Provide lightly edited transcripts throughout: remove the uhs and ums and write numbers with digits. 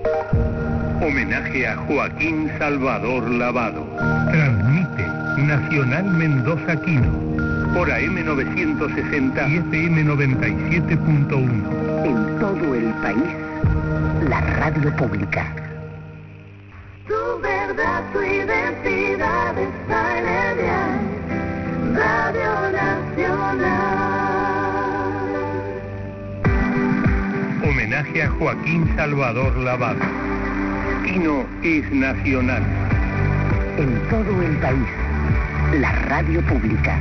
Homenaje a Joaquín Salvador Lavado. Transmite Nacional Mendoza Quino por AM 960 y FM 97.1. En todo el país, la radio pública. Tu verdad, tu identidad está en el dial. Radio Nacional. Homenaje a Joaquín Salvador Lavado. Quino es nacional. En todo el país, la radio pública.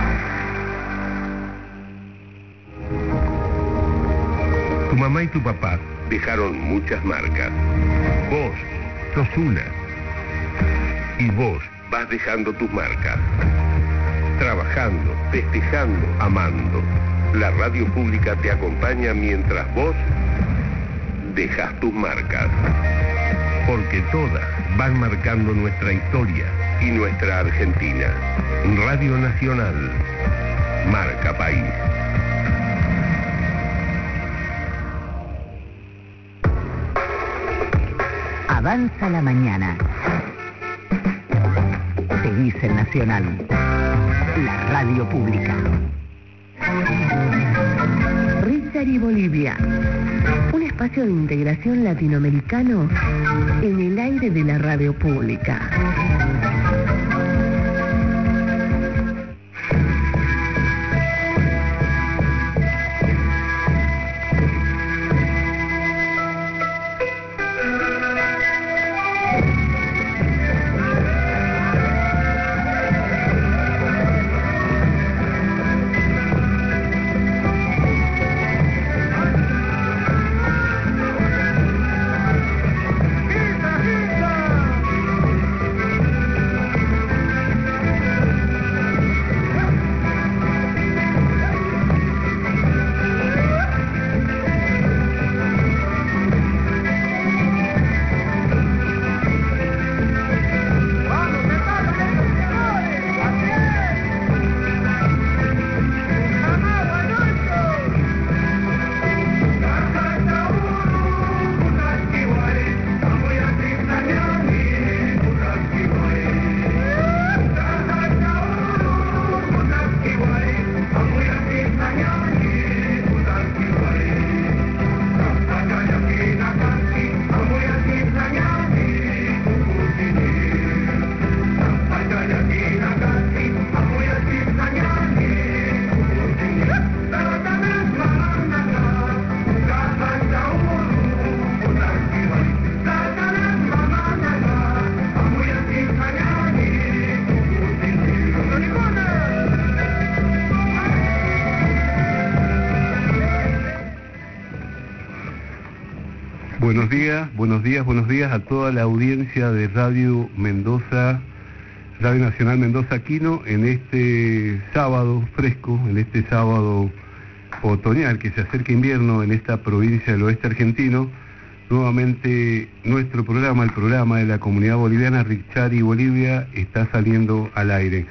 Tu mamá y tu papá Dejaron muchas marcas. vos sos una. Y vos Vas dejando tus marcas. Trabajando, festejando, amando. La radio pública te acompaña mientras vos dejas tus marcas. porque todas van marcando nuestra historia. Y nuestra Argentina. Radio Nacional. Marca país. Avanza la mañana. Seguís en Nacional, la radio pública. Richard y Bolivia, un espacio de integración latinoamericano en el aire de la radio pública. Buenos días a toda la audiencia de Radio Mendoza, Radio Nacional Mendoza Quino, en este sábado fresco, en este sábado otoñal que se acerca invierno en esta provincia del oeste argentino. Nuevamente nuestro programa, el programa de la comunidad boliviana Richard y Bolivia, está saliendo al aire.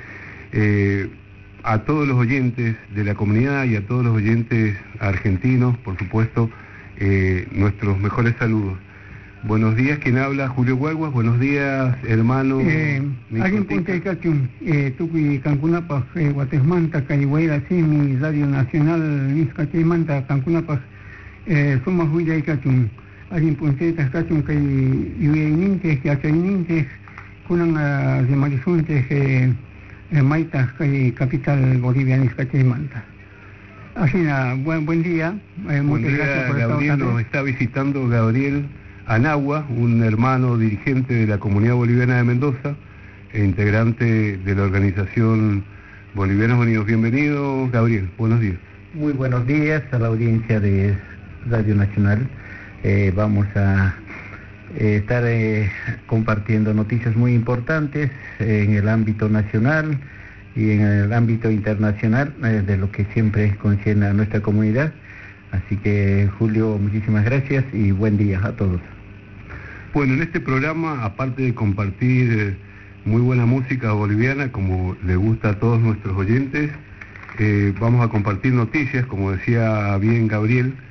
A todos los oyentes de la comunidad y a todos los oyentes argentinos, por supuesto, nuestros mejores saludos. Buenos días, ¿quién habla? Julio Guaguas. Buenos días, hermano. Alguien punta el cachum, Tupi Cancunapas, Guatesmanta, Carihuayra, mi Radio Nacional, Miscachaymanta, Cancunapas, somos Huilla y Cachum. Alguien punta el cachum, que Yuyainintes, Yachainintes, Kunan de Marizuntes, Maitas, capital boliviana, Miscachaymanta. Así nada, buen día. Muchas gracias por Gabriel. Nos está visitando Gabriel Anagua, un hermano dirigente de la comunidad boliviana de Mendoza, e integrante de la organización Bolivianos Unidos. Bienvenido, Gabriel. Buenos días. Muy buenos días a la audiencia de Radio Nacional. Vamos a estar compartiendo noticias muy importantes en el ámbito nacional y en el ámbito internacional, de lo que siempre concierne a nuestra comunidad. Así que, Julio, muchísimas gracias y buen día a todos. Bueno, en este programa, aparte de compartir muy buena música boliviana, como le gusta a todos nuestros oyentes, vamos a compartir noticias, como decía bien Gabriel,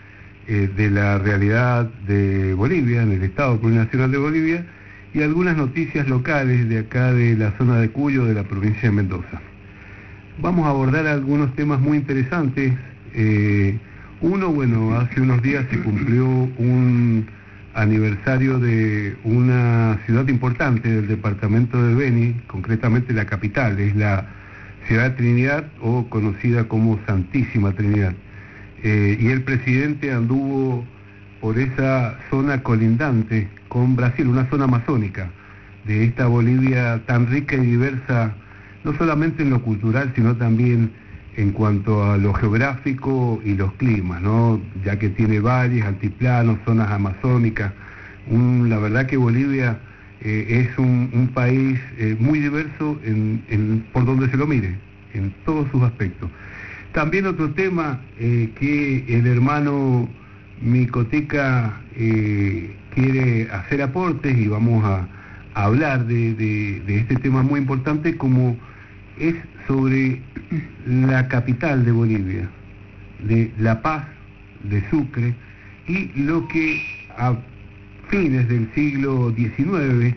de la realidad de Bolivia, en el Estado Plurinacional de Bolivia, y algunas noticias locales de acá de la zona de Cuyo, de la provincia de Mendoza. Vamos a abordar algunos temas muy interesantes. Uno, bueno, hace unos días se cumplió un aniversario de una ciudad importante del departamento de Beni, concretamente la capital, es la ciudad de Trinidad, o conocida como Santísima Trinidad. Y el presidente anduvo por esa zona colindante con Brasil, una zona amazónica de esta Bolivia tan rica y diversa, no solamente en lo cultural, sino también en cuanto a lo geográfico y los climas, ¿no? Ya que tiene valles, altiplanos, zonas amazónicas. La verdad que Bolivia es un país muy diverso por donde se lo mire, en todos sus aspectos. También otro tema que el hermano Micoteca quiere hacer aportes, y vamos a hablar de este tema muy importante, como es sobre la capital de Bolivia, de La Paz, de Sucre, y lo que a fines del siglo XIX,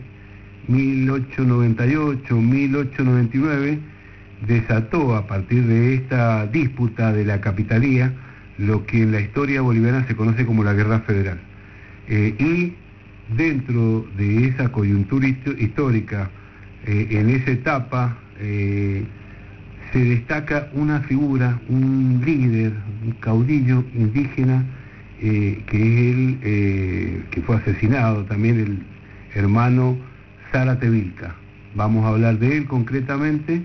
1898, 1899, desató a partir de esta disputa de la capitalía lo que en la historia boliviana se conoce como la Guerra Federal. Y dentro de esa coyuntura histórica, en esa etapa, se destaca una figura, un líder, un caudillo indígena, que es que fue asesinado también, el hermano Zárate Vilca. Vamos a hablar de él concretamente,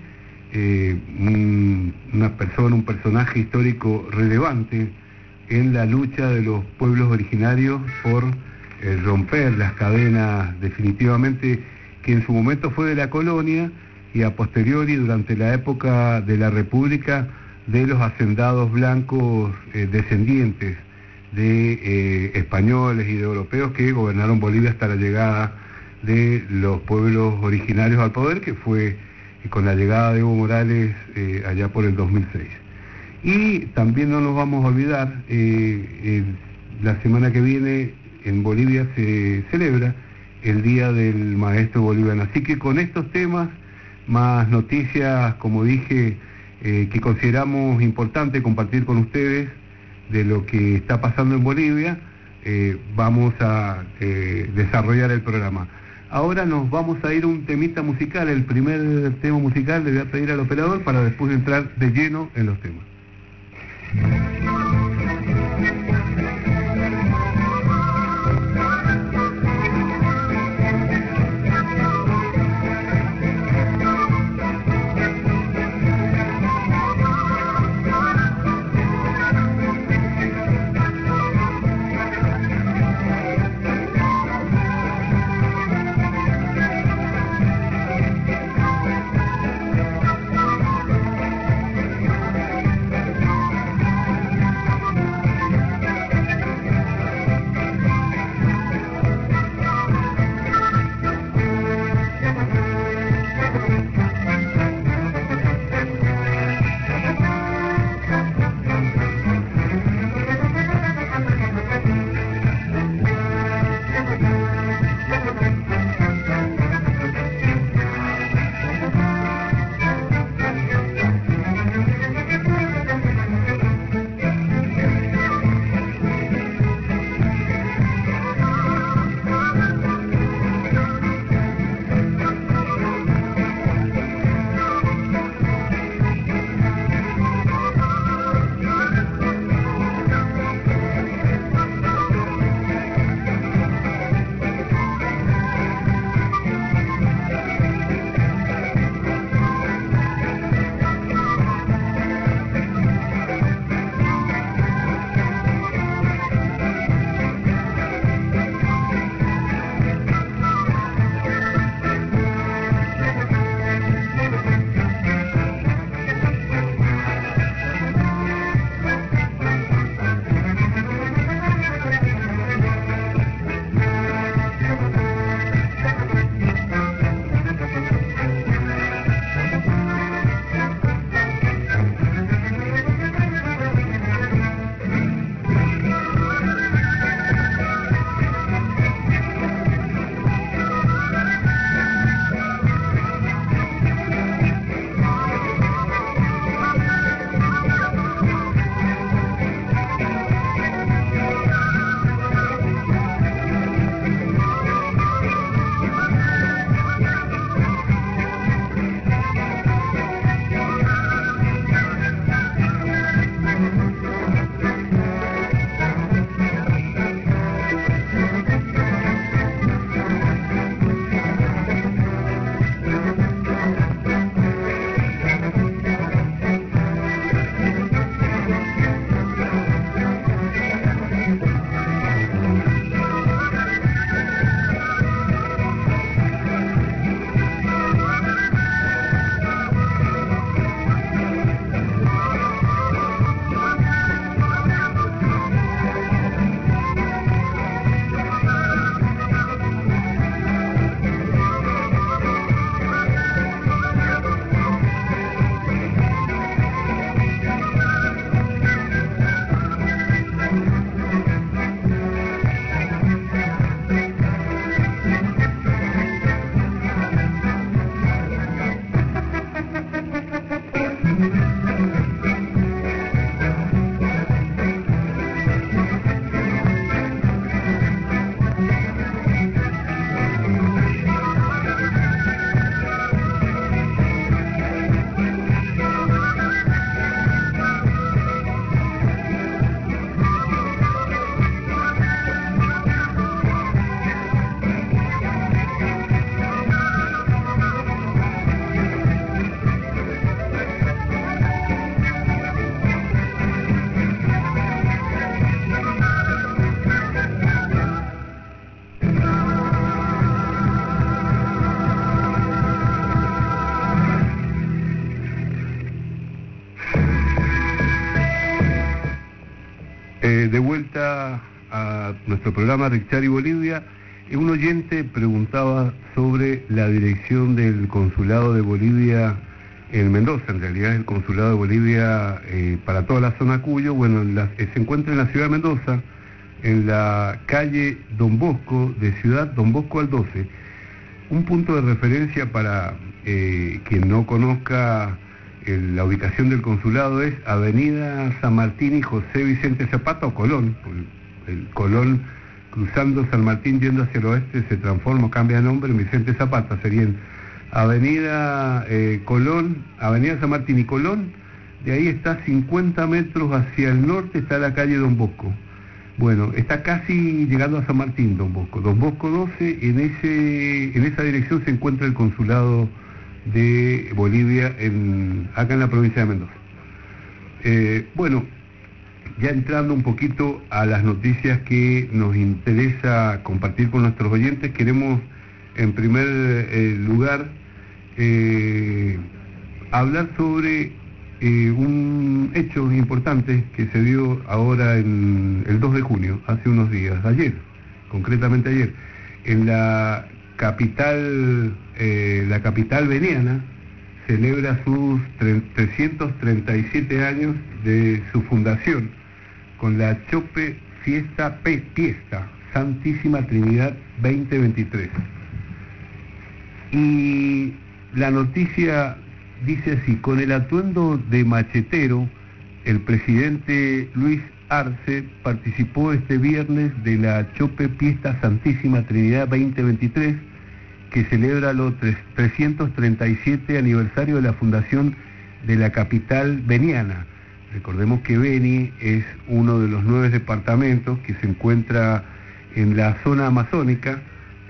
un personaje histórico relevante en la lucha de los pueblos originarios por romper las cadenas definitivamente, que en su momento fue de la colonia, y a posteriori, durante la época de la República, de los hacendados blancos descendientes de españoles y de europeos que gobernaron Bolivia hasta la llegada de los pueblos originarios al poder, que fue con la llegada de Evo Morales allá por el 2006. Y también no nos vamos a olvidar, la semana que viene en Bolivia se celebra el Día del Maestro Boliviano. Así que con estos temas, más noticias, como dije, que consideramos importante compartir con ustedes de lo que está pasando en Bolivia, vamos a desarrollar el programa. Ahora nos vamos a ir a un temita musical, el primer tema musical. Le voy a pedir al operador para después entrar de lleno en los temas. nuestro programa Richari Bolivia, un oyente preguntaba sobre la dirección del Consulado de Bolivia en Mendoza. En realidad el Consulado de Bolivia para toda la zona Cuyo, bueno, se encuentra en la ciudad de Mendoza, en la calle Don Bosco, de Ciudad Don Bosco al 12. Un punto de referencia para quien no conozca la ubicación del consulado es Avenida San Martín y José Vicente Zapata, o Colón. El Colón, cruzando San Martín yendo hacia el oeste, se transforma, cambia de nombre en Vicente Zapata. Serían Avenida Colón, Avenida San Martín y Colón. De ahí está 50 metros hacia el norte, está la calle Don Bosco. Bueno, está casi llegando a San Martín, Don Bosco 12, en esa dirección se encuentra el consulado de Bolivia acá en la provincia de Mendoza. Bueno, ya entrando un poquito a las noticias que nos interesa compartir con nuestros oyentes, queremos en primer lugar hablar sobre un hecho importante que se dio ahora en el 2 de junio, hace unos días, concretamente ayer, en la capital veniana, celebra sus 337 años de su fundación con la Chope Fiesta Santísima Trinidad 2023. Y la noticia dice así: con el atuendo de machetero, el presidente Luis Arce participó este viernes de la Chope Fiesta Santísima Trinidad 2023, que celebra los 337 aniversario de la fundación de la capital veniana. Recordemos que Beni es uno de los 9 departamentos que se encuentra en la zona amazónica,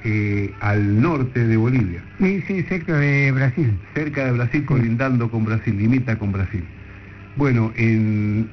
al norte de Bolivia. Sí, cerca de Brasil. Cerca de Brasil, colindando con Brasil, limita con Brasil. Bueno, en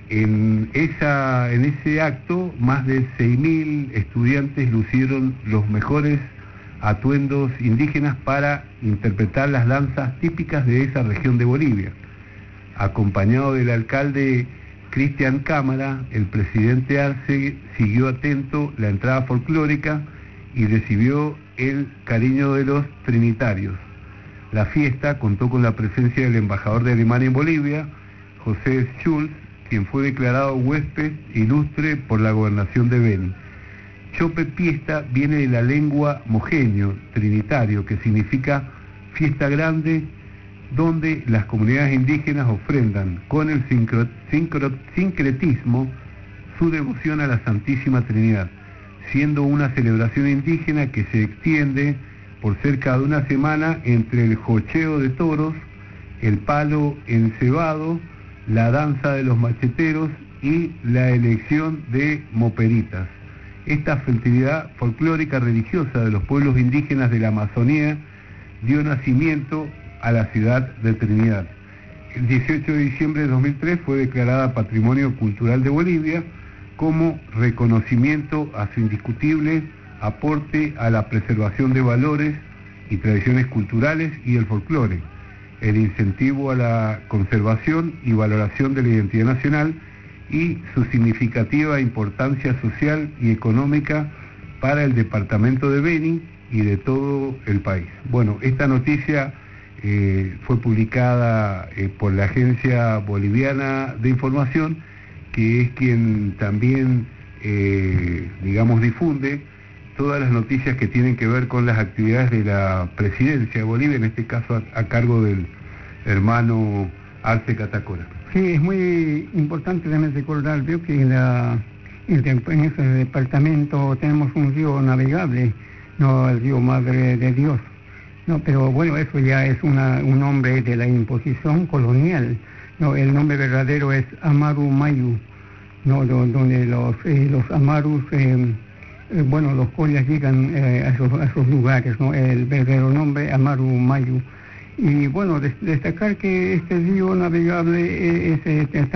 ese acto, más de 6.000 estudiantes lucieron los mejores atuendos indígenas para interpretar las danzas típicas de esa región de Bolivia. Acompañado del alcalde Cristian Cámara, el presidente Arce siguió atento la entrada folclórica y recibió el cariño de los trinitarios. La fiesta contó con la presencia del embajador de Alemania en Bolivia, José Schulz, quien fue declarado huésped ilustre por la gobernación de Beni. Chope Fiesta viene de la lengua mojeño, trinitario, que significa fiesta grande, donde las comunidades indígenas ofrendan con el sincretismo su devoción a la Santísima Trinidad, siendo una celebración indígena que se extiende por cerca de una semana entre el jocheo de toros, el palo encebado, la danza de los macheteros y la elección de moperitas. Esta festividad folclórica religiosa de los pueblos indígenas de la Amazonía dio nacimiento a la ciudad de Trinidad. El 18 de diciembre de 2003 fue declarada Patrimonio Cultural de Bolivia como reconocimiento a su indiscutible aporte a la preservación de valores y tradiciones culturales y el folclore, el incentivo a la conservación y valoración de la identidad nacional y su significativa importancia social y económica para el departamento de Beni y de todo el país. Bueno, esta noticia fue publicada por la Agencia Boliviana de Información, que es quien también, difunde todas las noticias que tienen que ver con las actividades de la presidencia de Bolivia, en este caso a cargo del hermano Arce Catacora. Sí, es muy importante también recordar, veo que en ese departamento tenemos un río navegable, no el río Madre de Dios. No, pero bueno, eso ya es un nombre de la imposición colonial. No, el nombre verdadero es Amaru Mayu, no, donde los Amarus, los collas llegan a esos lugares, no, el verdadero nombre Amaru Mayu. Y bueno, destacar que este río navegable es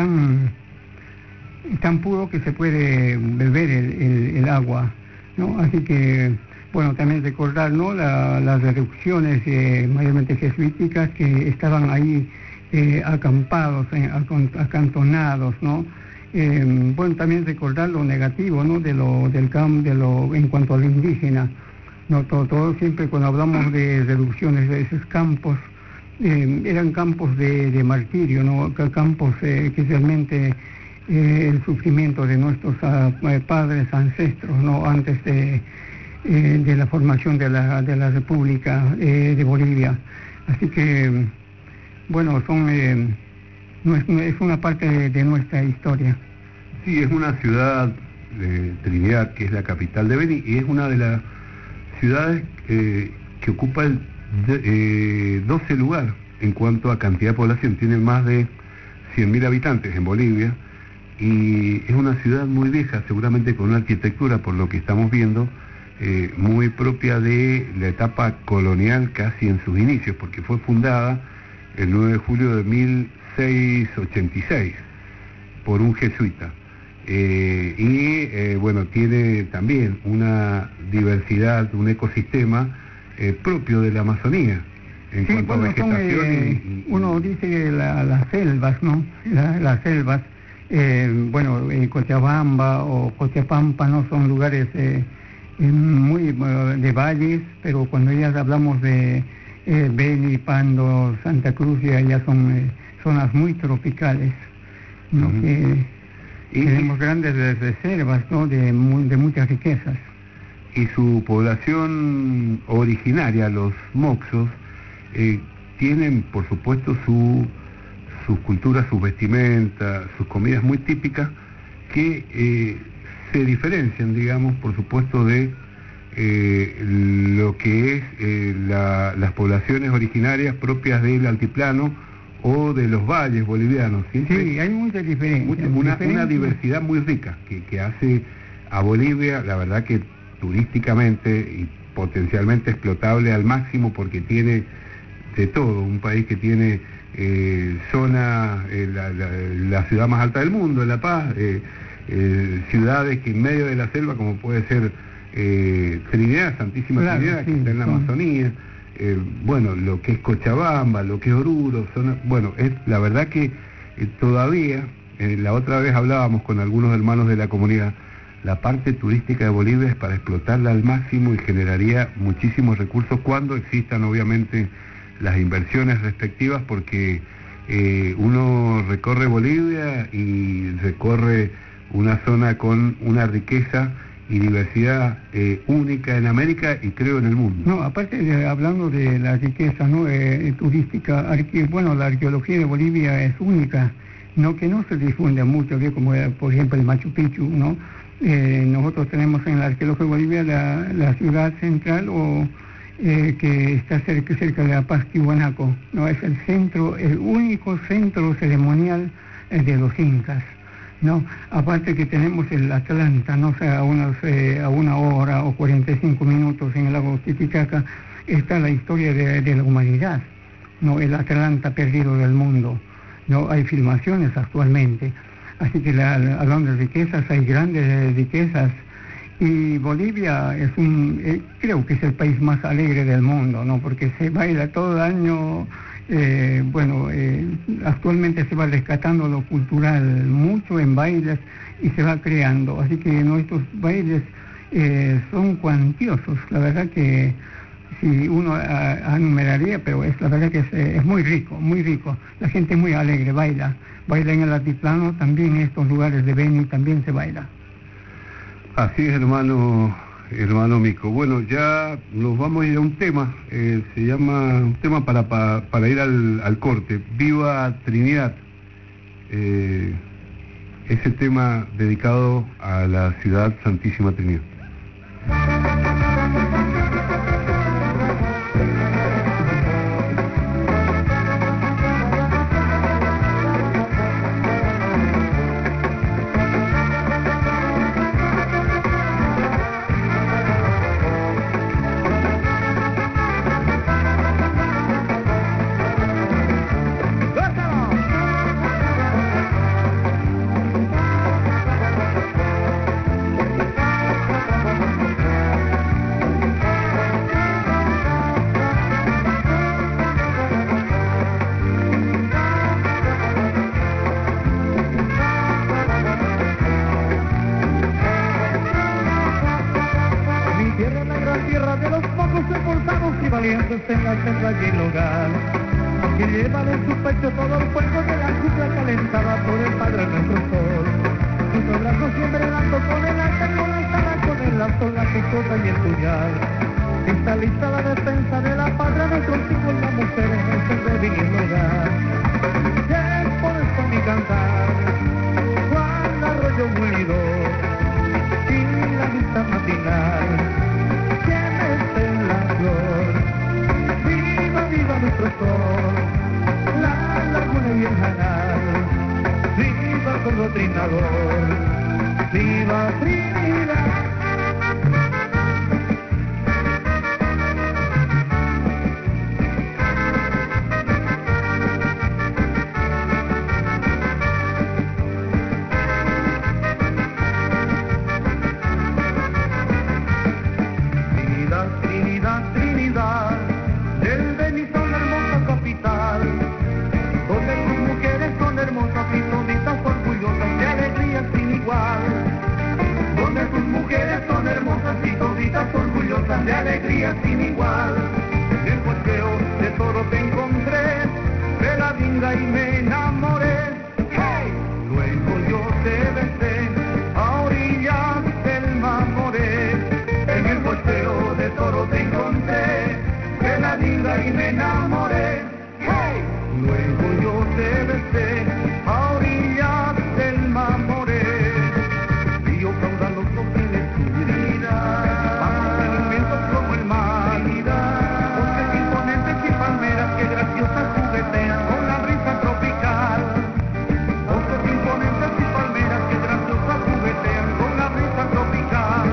tan puro que se puede beber el agua, ¿no? Así que bueno, también recordar, ¿no?, las reducciones mayormente jesuíticas que estaban ahí acampados, acantonados, ¿no? Bueno, también recordar lo negativo, ¿no? En cuanto a lo indígena, no todo siempre cuando hablamos de reducciones de esos campos, eran campos de martirio, ¿no? Campos que realmente el sufrimiento de nuestros padres, ancestros, ¿no? Antes de la formación de la República de Bolivia. Así que, bueno, es una parte de nuestra historia. Sí, es una ciudad, Trinidad, que es la capital de Beni, y es una de las ciudades que ocupa el 12 lugar en cuanto a cantidad de población. Tiene más de 100.000 habitantes en Bolivia, y es una ciudad muy vieja, seguramente con una arquitectura, por lo que estamos viendo, muy propia de la etapa colonial casi en sus inicios, porque fue fundada el 9 de julio de 1686 por un jesuita. Bueno, tiene también una diversidad, un ecosistema propio de la Amazonía en cuanto a vegetación. Uno dice que las selvas, ¿no? Las selvas, Cochabamba o Cochabamba, ¿no? Son lugares muy de valles, pero cuando ya hablamos de Beni, Pando, Santa Cruz, ya son zonas muy tropicales, ¿no? Y tenemos grandes reservas, ¿no? de muchas riquezas. Y su población originaria, los moxos, tienen por supuesto sus culturas, sus vestimentas, sus comidas muy típicas, que se diferencian, digamos, por supuesto de lo que es las poblaciones originarias propias del altiplano o de los valles bolivianos. Siempre sí, hay mucha diferencia. Una diversidad muy rica que hace a Bolivia, la verdad que turísticamente y potencialmente explotable al máximo, porque tiene de todo. Un país que tiene la ciudad más alta del mundo, La Paz, ciudades que en medio de la selva, como puede ser Trinidad, Santísima Trinidad, sí, que está en la Amazonía, bueno, lo que es Cochabamba, lo que es Oruro, es la verdad que todavía, la otra vez hablábamos con algunos hermanos de la comunidad, la parte turística de Bolivia es para explotarla al máximo y generaría muchísimos recursos cuando existan obviamente las inversiones respectivas, porque uno recorre Bolivia y recorre una zona con una riqueza y diversidad única en América y creo en el mundo. No, aparte hablando de la riqueza, ¿no? Turística, la arqueología de Bolivia es única, no que no se difunde mucho, que como por ejemplo el Machu Picchu, ¿no? Nosotros tenemos en la arqueología de Bolivia la ciudad central que está cerca de La Paz, Tiwanaku, ¿no? Es el único centro ceremonial de los incas, ¿no? Aparte que tenemos el Atlanta, ¿no? O sea, a una hora o 45 minutos en el lago Titicaca está la historia de la humanidad, ¿no? El Atlanta perdido del mundo, ¿no? Hay filmaciones actualmente, así que hablando de riquezas, hay grandes riquezas, y Bolivia creo que es el país más alegre del mundo, ¿no? Porque se baila todo el año. Actualmente se va rescatando lo cultural mucho en bailes y se va creando, así que nuestros bailes son cuantiosos, la verdad que si uno enumeraría, pero la verdad que es muy rico, la gente es muy alegre, baila en el altiplano, también en estos lugares de Beni también se baila. Así es, hermano Mico. Bueno, ya nos vamos a ir a un tema, se llama un tema para ir al corte, Viva Trinidad, ese tema dedicado a la ciudad Santísima Trinidad. tierra de los pocos esforzados y valientes en la selva y el hogar, que llevan en su pecho todo el fuego de la cuna calentada por el Padre nuestro Sol. Sus brazos siempre dando con el arte, con la espada, con el lazo, la picota y el puñal. Está lista la defensa de la patria, nuestros hijos y las mujeres en el centro y el hogar. Es por esto mi cantar, Juan Arroyo Mulidor, y la vista matinal, que en la flor. Viva, viva nuestro sol, la laguna y el canal. Viva el coro trinador, viva Trinidad. De alegría sin igual, en el volteo de toro te encontré, de la vinga y me enamoré. Hey, luego yo te besé a orillas del Mamoré. En el volteo de toro te encontré, de la vinga y me enamoré. Hey, luego yo te besé a orillas del Mamoré. Río caudaloso tiene su vida, como el mar, bosques imponentes y palmeras que graciosas juguetean con la brisa tropical. Bosques imponentes y palmeras que graciosas juguetean con la brisa tropical.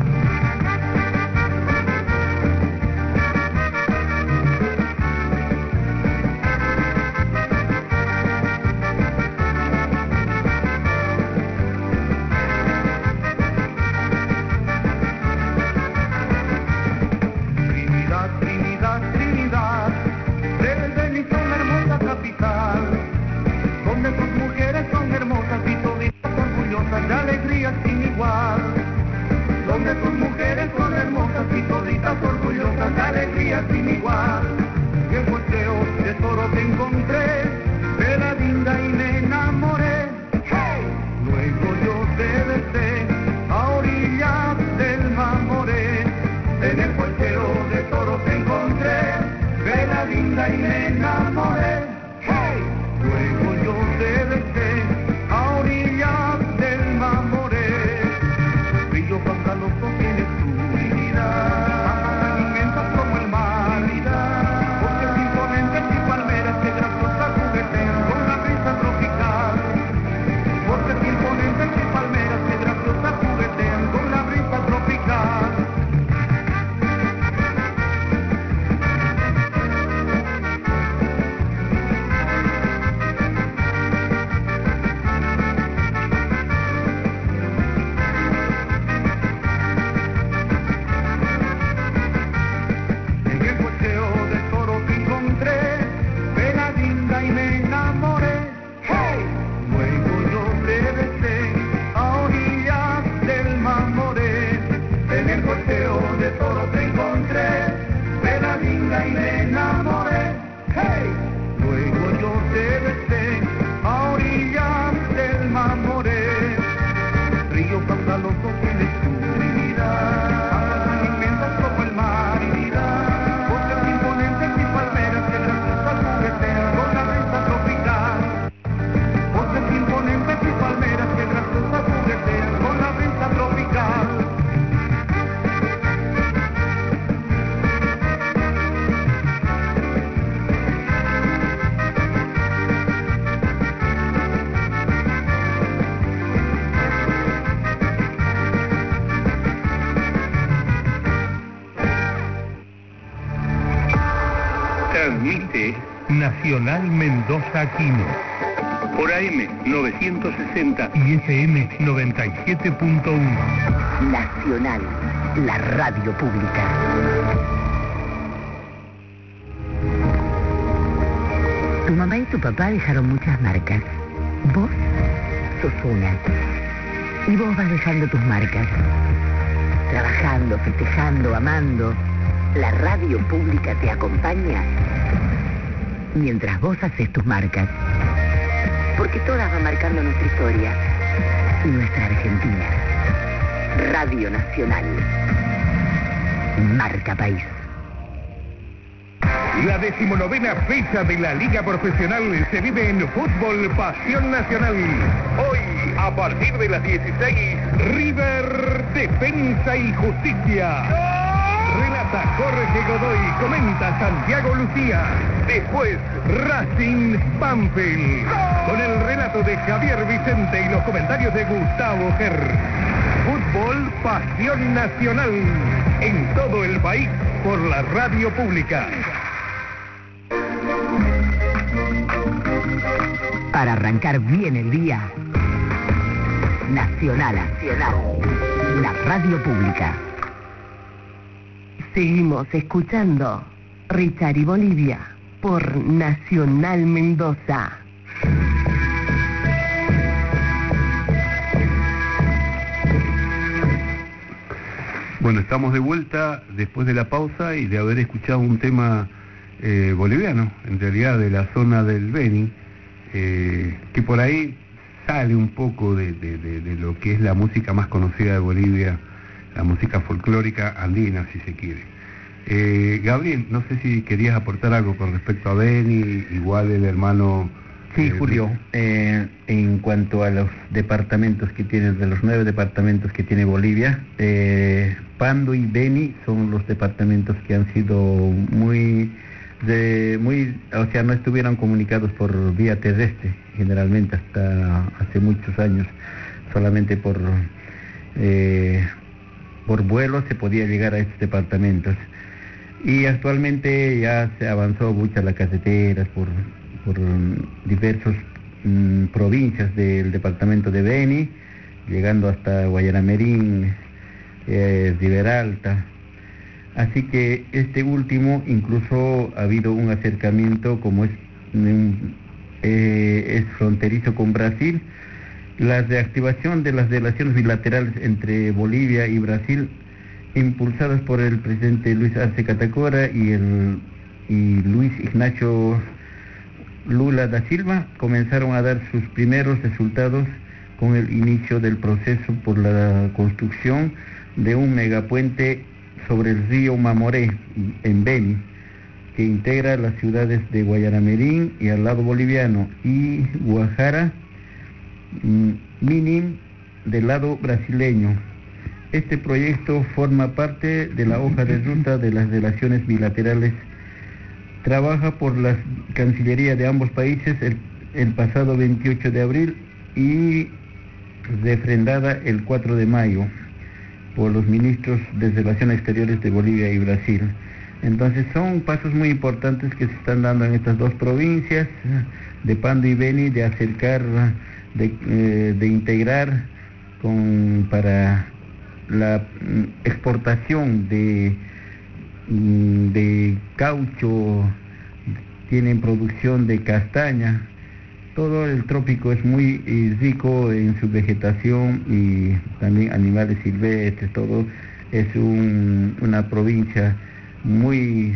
De alegría sin igual, donde tus mujeres son hermosas y toditas orgullosas de alegría sin igual. Y el volteo de toro te encontré, de la linda y me enamoré. Hey, luego yo te besé a orillas del Mamoré. En el volteo de toro te encontré, de la linda y me enamoré. Hey, luego yo te besé a orillas del Mamoré. Río caudaloso tiene su dignidad, inmensas como el mar, bosques imponentes y palmeras que graciosas juguetean con la brisa tropical. Bosques imponentes y palmeras que graciosas juguetean con la brisa tropical. Transmite Nacional Mendoza Aquino por AM 960 y FM 97.1. Nacional, la radio pública. Tu mamá y tu papá dejaron muchas marcas. Vos sos una. Y vos vas dejando tus marcas. trabajando, festejando, amando, la radio pública te acompaña mientras vos haces tus marcas. Porque todas van marcando nuestra historia, nuestra Argentina. Radio Nacional. Marca País. La 19ª fecha de la Liga Profesional se vive en Fútbol Pasión Nacional. Hoy, a partir de las 16, River Defensa y Justicia. Relata Jorge Godoy, comenta Santiago Lucía. Después, Racing Banfield. Con el relato de Javier Vicente y los comentarios de Gustavo Ger. Fútbol Pasión Nacional. En todo el país por la radio pública. Para arrancar bien el día, Nacional, la radio pública. Seguimos escuchando Richard y Bolivia por Nacional Mendoza. Bueno, estamos de vuelta después de la pausa y de haber escuchado un tema boliviano, en realidad de la zona del Beni, que por ahí sale un poco de lo que es la música más conocida de Bolivia, la música folclórica andina, si se quiere. Gabriel, no sé si querías aportar algo con respecto a Beni, igual el hermano... Sí, Julio, en cuanto a los departamentos que tiene, de los 9 departamentos que tiene Bolivia, Pando y Beni son los departamentos que han sido o sea, no estuvieron comunicados por vía terrestre, generalmente hasta hace muchos años, solamente por vuelo se podía llegar a estos departamentos. Y actualmente ya se avanzó mucho las carreteras por diversas provincias del departamento de Beni, llegando hasta Guayaramerín, Riberalta. Así que este último incluso ha habido un acercamiento, como es fronterizo con Brasil. La reactivación de las relaciones bilaterales entre Bolivia y Brasil, impulsadas por el presidente Luis Arce Catacora y Luis Ignacio Lula da Silva, comenzaron a dar sus primeros resultados con el inicio del proceso por la construcción de un megapuente sobre el río Mamoré en Beni, que integra las ciudades de Guayaramerín y al lado boliviano y Guajara Minim del lado brasileño. Este proyecto forma parte de la hoja de ruta de las relaciones bilaterales. Trabaja por la Cancillería de ambos países el pasado 28 de abril y refrendada el 4 de mayo por los ministros de Relaciones Exteriores de Bolivia y Brasil. Entonces son pasos muy importantes que se están dando en estas dos provincias, de Pando y Beni, de acercar, de integrar para la exportación de caucho, tienen producción de castaña. Todo el trópico es muy rico en su vegetación y también animales silvestres. Todo es una provincia muy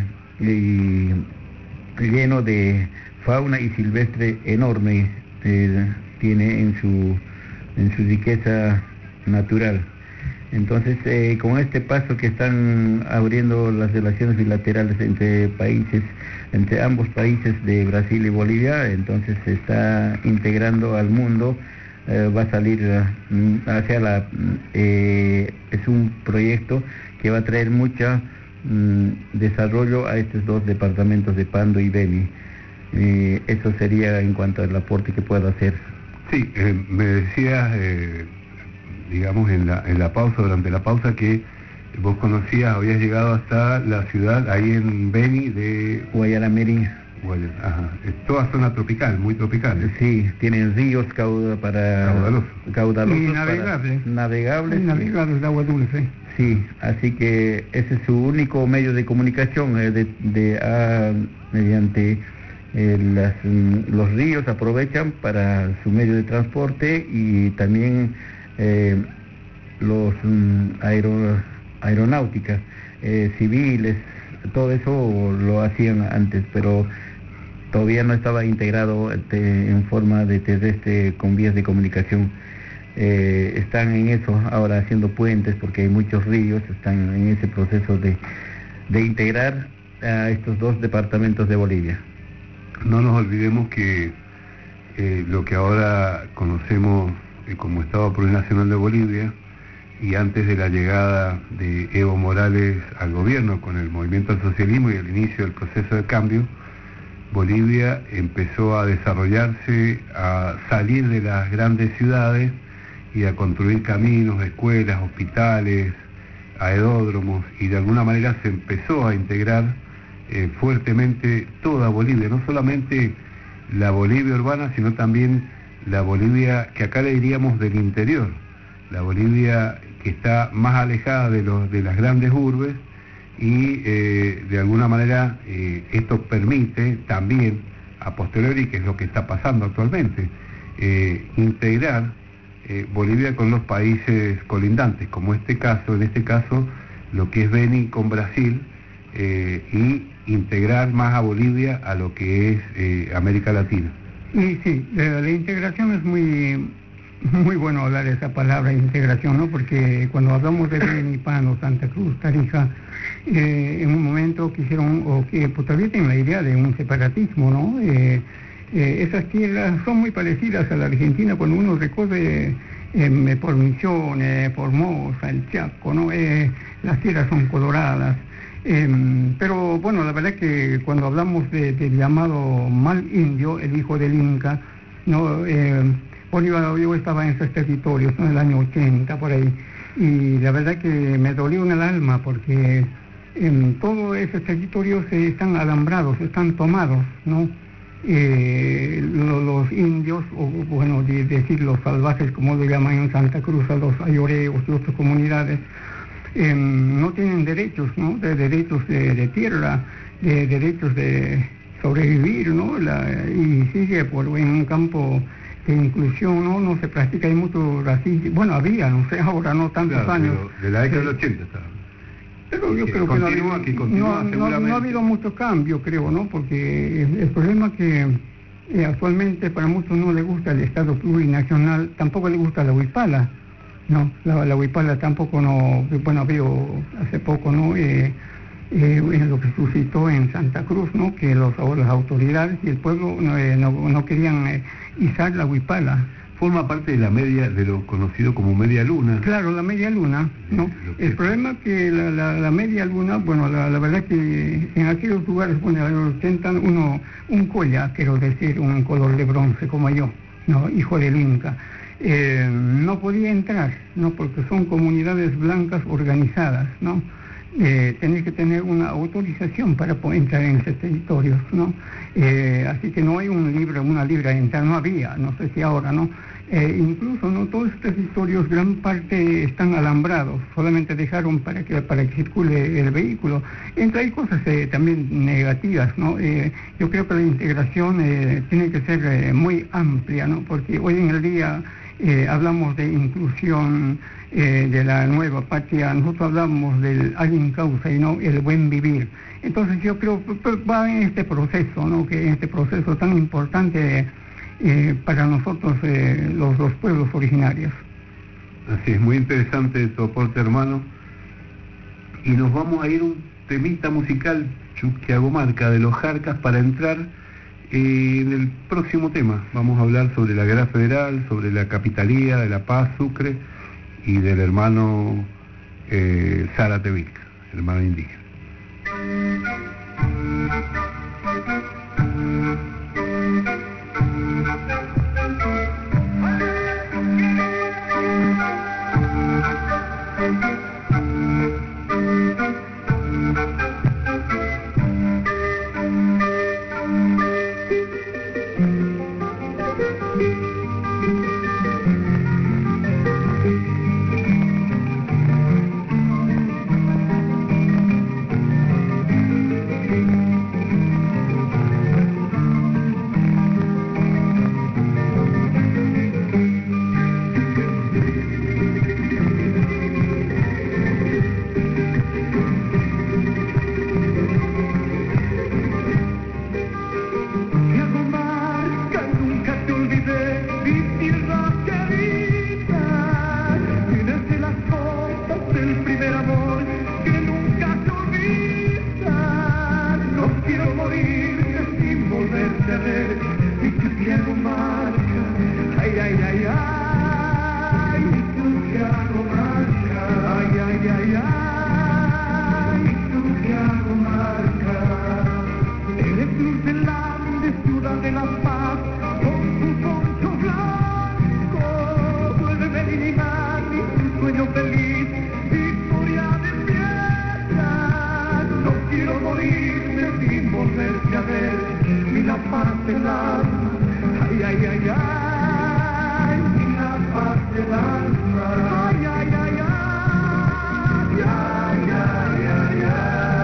lleno de fauna y silvestre enorme, tiene en su riqueza natural. Entonces, con este paso que están abriendo las relaciones bilaterales entre ambos países de Brasil y Bolivia, entonces se está integrando al mundo, va a salir hacia es un proyecto que va a traer mucho desarrollo a estos dos departamentos de Pando y Beni. Eso sería en cuanto al aporte que puedo hacer. Sí, me decías... digamos durante la pausa, que vos habías llegado hasta la ciudad, ahí en Beni de Guayaramerín. Ajá. Es toda zona tropical, muy tropical. Sí, tienen ríos caudalosos y navegables. Navegables de agua dulce. Sí, así que ese es su único medio de comunicación, mediante los ríos aprovechan para su medio de transporte y también los aeronáutica, civiles, todo eso lo hacían antes, pero todavía no estaba integrado en forma de terrestre con vías de comunicación. Están en eso ahora haciendo puentes porque hay muchos ríos, están en ese proceso de integrar a estos dos departamentos de Bolivia. No nos olvidemos que lo que ahora conocemos como Estado Plurinacional de Bolivia, y antes de la llegada de Evo Morales al gobierno con el movimiento al socialismo y el inicio del proceso de cambio, Bolivia empezó a desarrollarse, a salir de las grandes ciudades y a construir caminos, escuelas, hospitales, aeródromos, y de alguna manera se empezó a integrar fuertemente toda Bolivia, no solamente la Bolivia urbana, sino también la Bolivia que acá le diríamos del interior, la Bolivia que está más alejada de las grandes urbes, y de alguna manera esto permite también, a posteriori, que es lo que está pasando actualmente, integrar Bolivia con los países colindantes, como en este caso lo que es Beni con Brasil, y integrar más a Bolivia a lo que es América Latina. Y sí, la integración es muy bueno hablar de esa palabra integración, ¿no? Porque cuando hablamos de Beni, Pano, Santa Cruz, Tarija, en un momento quisieron, o que pues, todavía tienen la idea de un separatismo, ¿no? Esas tierras son muy parecidas a la Argentina cuando uno recorre por Misiones, Formosa, el Chaco, ¿no? Las tierras son coloradas. Pero bueno, la verdad que cuando hablamos del llamado mal indio, el hijo del Inca, ¿no? Bolívar, yo estaba en esos territorios, ¿no? En el año 80 por ahí, y la verdad que me dolió en el alma porque en todos esos territorios están alambrados, están tomados, ¿no? Los indios, o bueno, decir los salvajes, como lo llaman en Santa Cruz, a los ayoreos y otras comunidades, no tienen derechos, ¿no? De derechos de tierra, de derechos de sobrevivir, ¿no? Y sigue por en un campo de inclusión, no se practica, hay mucho racismo, bueno, había, no sé, ahora no tantos años. De la década del 80 está. Pero yo creo que no ha habido mucho cambio, creo, ¿no? Porque el problema es que actualmente para muchos no le gusta el Estado plurinacional, tampoco le gusta la huipala, ¿no? La huipala tampoco no, bueno, veo hace poco, ¿no? En lo que suscitó en Santa Cruz, ¿no? Que las autoridades y el pueblo no querían izar la huipala. Forma parte de la media, de lo conocido como media luna. Claro, la media luna, ¿no? El problema es que la media luna, bueno, la verdad que en aquellos lugares, bueno, ostentan un collar, quiero decir, un color de bronce como yo, ¿no? Hijo del Inca. No podía entrar, ¿no? Porque son comunidades blancas organizadas, ¿no? Tenés que tener una autorización para poder entrar en esos territorios, ¿no? Así que no hay una libre de entrar, no había, no sé si ahora, ¿no? Incluso no todos estos territorios, gran parte están alambrados, solamente dejaron para que circule el vehículo. Entre hay cosas también negativas, ¿no? Yo creo que la integración tiene que ser muy amplia, ¿no? Porque hoy en el día hablamos de inclusión de la nueva patria, nosotros hablamos del alguien causa y no el buen vivir. Entonces yo creo que va en este proceso, ¿no? Que en este proceso tan importante para nosotros los pueblos originarios. Así es, muy interesante tu aporte, hermano. Y nos vamos a ir un temita musical Chuquiagomarca de los Jarcas para entrar en el próximo tema. Vamos a hablar sobre la guerra federal, sobre la capitalía de La Paz, Sucre, y del hermano Zárate Vilca, hermano indígena. paz del alma, ay, ay, ay, ay, y la paz del alma, ay, ay, ay, ay, ay, ay, ay, ay, ay.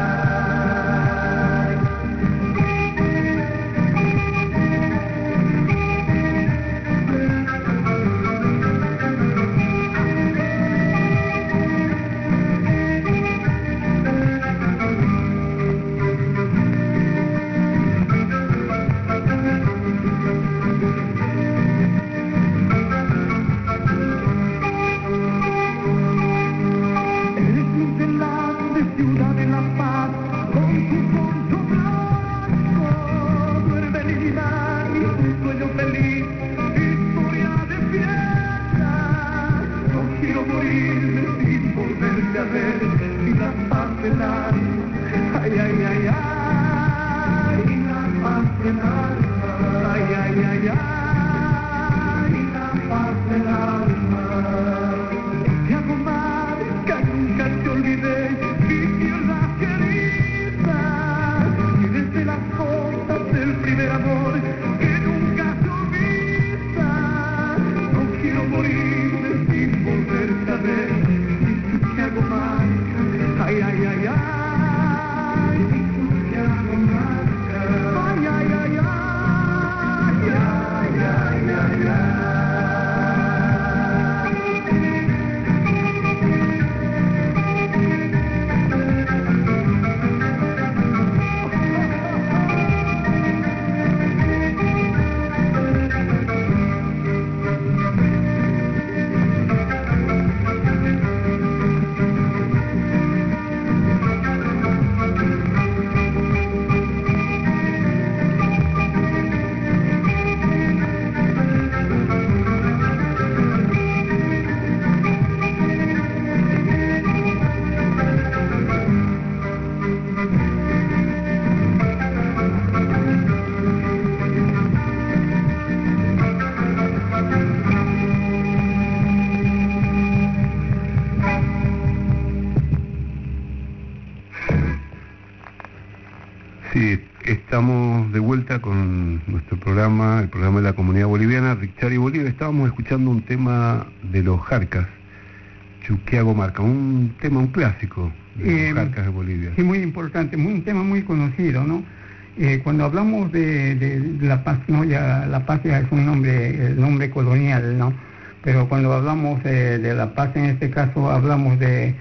Sí, estamos de vuelta con nuestro programa, el programa de la comunidad boliviana, Richari Bolivia. Estábamos escuchando un tema de los Jarcas, Chuquiago Marca, un clásico de los Jarcas de Bolivia. Sí, muy importante, un tema muy conocido, ¿no? Cuando hablamos de La Paz, ¿no? Ya La Paz ya es el nombre colonial, ¿no? Pero cuando hablamos de La Paz, en este caso, hablamos de,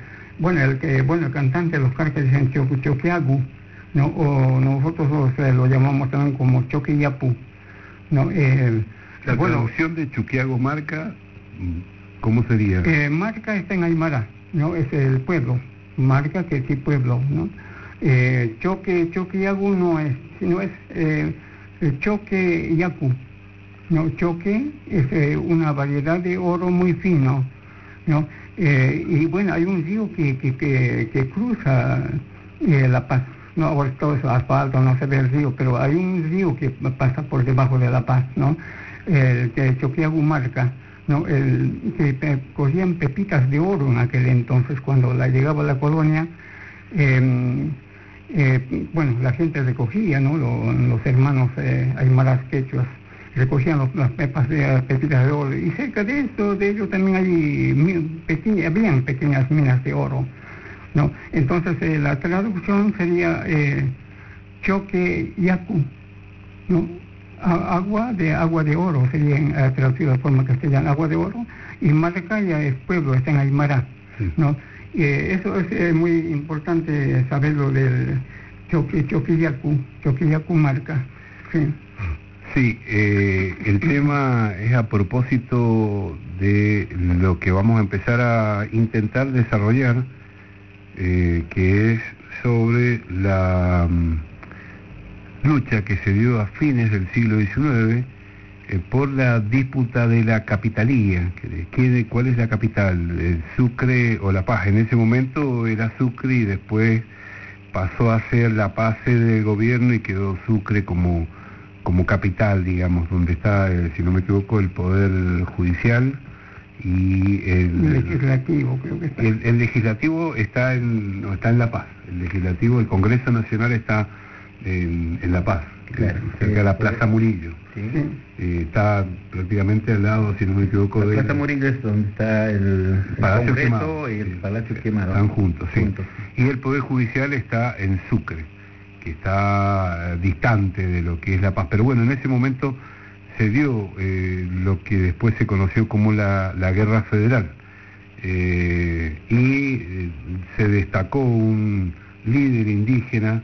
el cantante de los Jarcas dicen Choquiago, ¿no? O nosotros lo llamamos también como Choquiyapu, ¿no? La traducción de Chuquiago Marca, ¿cómo sería? Marca está en Aymara, ¿no? Es el pueblo, Marca que sí pueblo, ¿no? Choquiyagu no es, sino es Choquiyacu, ¿no? Choque es una variedad de oro muy fino, ¿no? Y bueno, hay un río que cruza La Paz. No, ahora todo es asfalto, no se ve el río, pero hay un río que pasa por debajo de La Paz, ¿no? El que Choquiagu Marca, ¿no? Que cogían pepitas de oro en aquel entonces, cuando llegaba la colonia, la gente recogía, ¿no? Los hermanos aymaras quechuas recogían las pepitas de oro, y cerca de ello también habían pequeñas minas de oro, ¿no? Entonces la traducción sería Choquiyacu, ¿no? Agua de oro sería traducido de forma castellana, agua de oro, y Marca ya es pueblo, está en Aymara, ¿no? Eso es muy importante saberlo del Choquiyacu Marca, sí. Sí, el tema es a propósito de lo que vamos a empezar a intentar desarrollar, que es sobre la lucha que se dio a fines del siglo XIX por la disputa de la capitalía. ¿Cuál es la capital? ¿Sucre o La Paz? En ese momento era Sucre y después pasó a ser La Paz sede del gobierno y quedó Sucre como capital, digamos, donde está, si no me equivoco, el Poder Judicial y el legislativo, creo que está. El legislativo está en La Paz. El legislativo, el Congreso Nacional está en La Paz, Claro, cerca de la Plaza Murillo. Sí. Está prácticamente al lado, si no me equivoco, La de Plaza Murillo es donde está el Palacio Congreso Quemado. y el Sí. Palacio Quemado. Están juntos, sí. Y el Poder Judicial está en Sucre, que está distante de lo que es La Paz. Pero bueno, en ese momento se dio lo que después se conoció como la Guerra Federal. Se destacó un líder indígena,